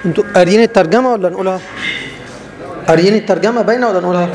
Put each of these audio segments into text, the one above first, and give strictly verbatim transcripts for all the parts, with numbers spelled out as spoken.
انتوا قاريين الترجمة ولا نقولها؟ قاريين الترجمة باينة ولا نقولها؟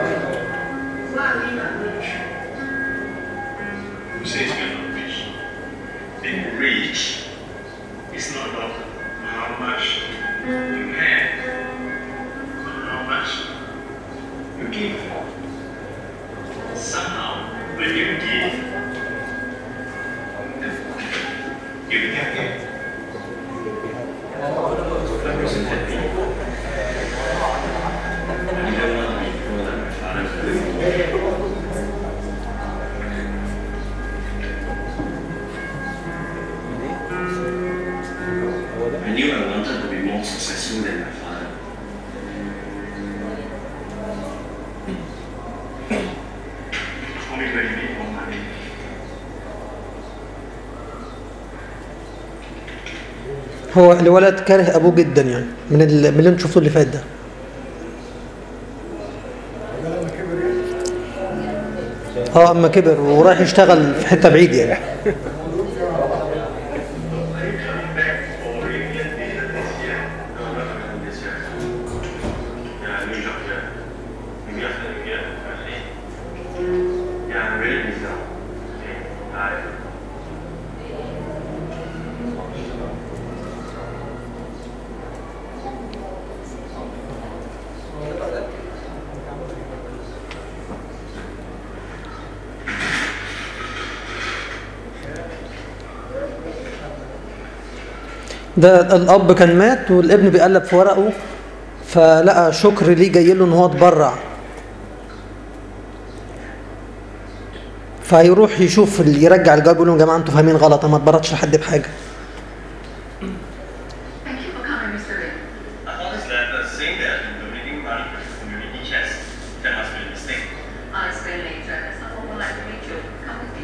هو الولد كاره ابوه جدا يعني من ال- من اللي انتوا شفتوه اللي فات ده. اه اما كبر ورايح يشتغل في حته بعيد يعني. ده الاب كان مات والابن بيقلب في ورقه فلقى شكر ليه جاي له ان هو اتبرع، فيروح يشوف اللي يرجع الجواب يقول لهم يا جماعه انتوا فاهمين غلط، انا ما اتبرعتش لحد بحاجه. Thank you for coming, Mister Lim. I thought this letter saying that donating money to community chest. That must be a mistake. I'll explain later. That's not what we'd like to meet you. Come with me.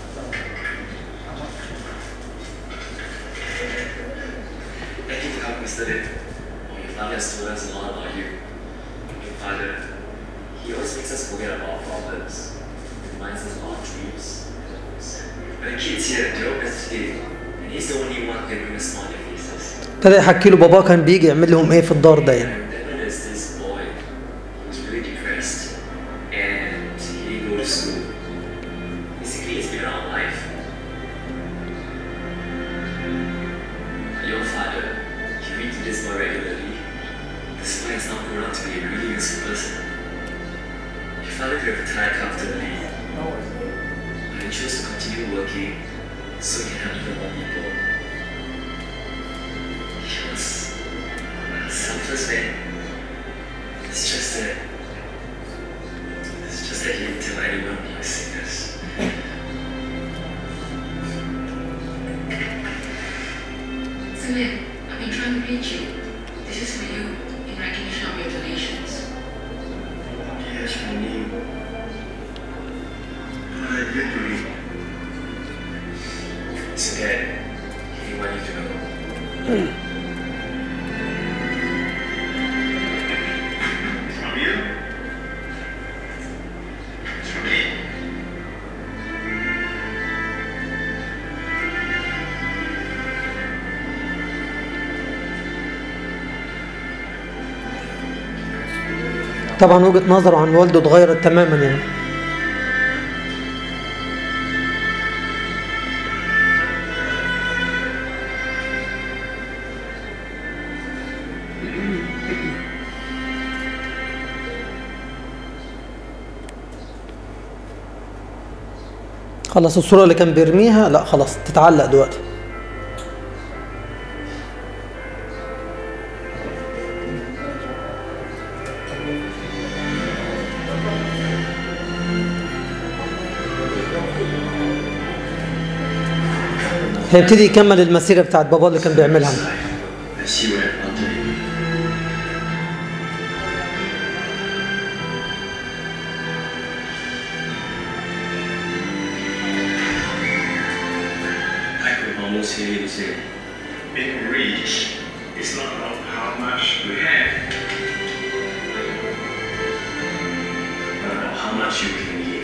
Thank you for coming, Mister Lim. Your family has told us a lot about you. Your father, he always makes us forget about our problems. Reminds us of our dreams. When the kids here, they're all vegetarian, and he's the only one who can bring a smile on their faces. ابتدى يحكي له باباه كان بيجي يعمل لهم ايه في الدار ده يعني. And then there's this boy who was really depressed, and he didn't go to school. Basically, he's been out of life. Your father, he reads this boy regularly. This boy has now grown up to be a really useful person. Your father could have retired comfortably, but he chose to continue working so he can help even more people. He was a selfless man. It's just that, it's just that he didn't tell anyone he was sickness. Celine, I've been trying to reach you. This is for you in recognition of your donations. Yes, my name. But I didn't read. So Dad, he wanted you to know. It's from you? It's from me. طبعا وجهة نظره عن والده اتغيرت تماما يعني. خلاص الصورة اللي كان بيرميها لا خلاص تتعلق دلوقتي. هيبتدي يكمل المسيرة بتاعت بابا اللي كان بيعملها. I see what I wanted. I could almost hear you say, being rich is not about how much you have, but about how much you can give.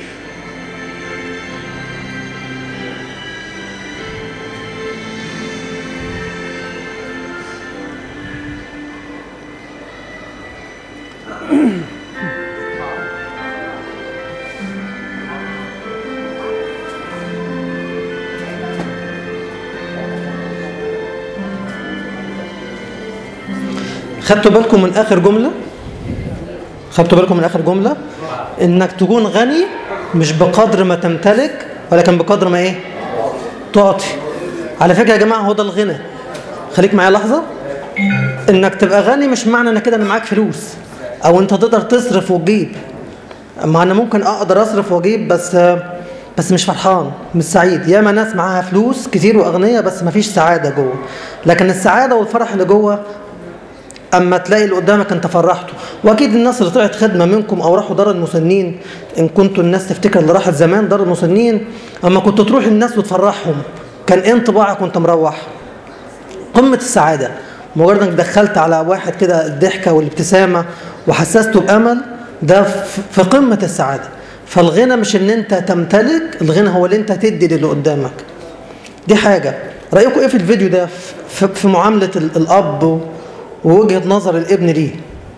خدتوا بالكم من اخر جمله خدتوا بالكم من اخر جمله انك تكون غني مش بقدر ما تمتلك ولكن بقدر ما ايه تعطي. على فكره يا جماعه هو ده الغنى. خليك معايا لحظه. انك تبقى غني مش معنى انك كده ان معاك فلوس او انت تقدر تصرف وتجيب. ما انا ممكن اقدر اصرف واجيب بس بس مش فرحان مش سعيد. ياما ناس معاها فلوس كتير واغنياء بس ما فيش سعاده جوه. لكن السعاده والفرح اللي جوه اما تلاقي اللي قدامك انت فرحته. واكيد الناس اللي طلعت خدمه منكم او راحوا دار المسنين، ان كنتوا الناس تفتكر اللي راحت زمان دار المسنين، اما كنت تروح الناس وتفرحهم كان ايه انطباعك وانت مروح؟ قمه السعاده. مجرد انك دخلت على واحد كده الضحكه والابتسامه وحسسته بامل، ده في قمه السعاده. فالغنى مش ان انت تمتلك، الغنى هو اللي انت تدي للي قدامك. دي حاجه. رايكم ايه في الفيديو ده في معامله الاب ووجهه نظر الابن ليه؟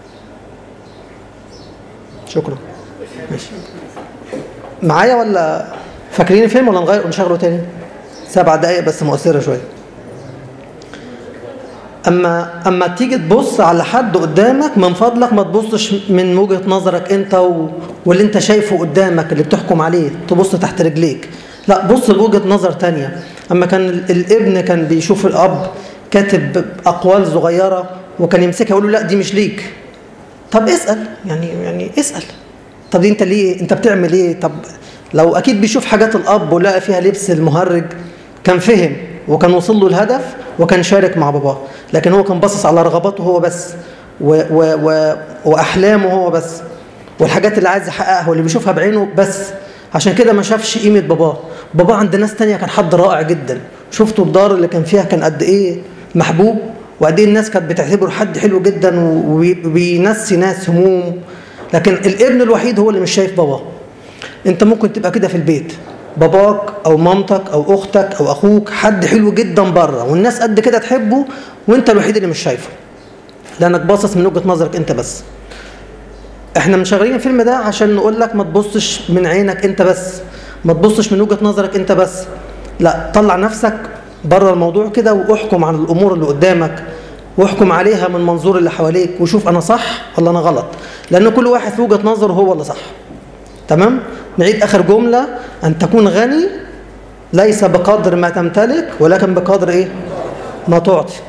شكرا. ماشي معايا ولا فاكرين الفيلم ولا نغير ونشغله تاني؟ سبع دقايق بس مؤثره شويه. اما اما تيجي تبص على حد قدامك من فضلك ما تبصش من وجهه نظرك انت و... واللي انت شايفه قدامك اللي بتحكم عليه تبص تحت رجليك. لا، بص لوجهه نظر تانية. اما كان الابن كان بيشوف الاب كاتب اقوال صغيره وكان يمسكها يقول له لا دي مش ليك. طب اسال يعني يعني اسال. طب دي انت ليه؟ انت بتعمل ايه؟ طب لو اكيد بيشوف حاجات الاب ولقى فيها لبس المهرج كان فهم وكان وصل له الهدف وكان شارك مع باباه. لكن هو كان باصص على رغباته هو بس و و و واحلامه هو بس والحاجات اللي عايز يحققها واللي بيشوفها بعينه بس. عشان كده ما شافش قيمه باباه. باباه عند ناس تانية كان حد رائع جدا. شفتوا الدار اللي كان فيها كان قد ايه محبوب وقد ايه الناس كانت بتعتبره حد حلو جدا وبينسي ناس هموم. لكن الابن الوحيد هو اللي مش شايف باباه. انت ممكن تبقى كده في البيت، باباك او مامتك او اختك او اخوك حد حلو جدا بره والناس قد كده تحبه وانت الوحيد اللي مش شايفه لانك باصص من وجهه نظرك انت بس. احنا مشغلين الفيلم ده عشان نقول لك ما تبصش من عينك انت بس، ما تبصش من وجهه نظرك انت بس. لا، طلع نفسك بره الموضوع كده واحكم على الامور اللي قدامك واحكم عليها من منظور اللي حواليك وشوف انا صح ولا انا غلط. لان كل واحد في وجهه نظره هو اللي صح. تمام؟ نعيد اخر جمله. ان تكون غني ليس بقدر ما تمتلك ولكن بقدر ايه؟ ما تعطي.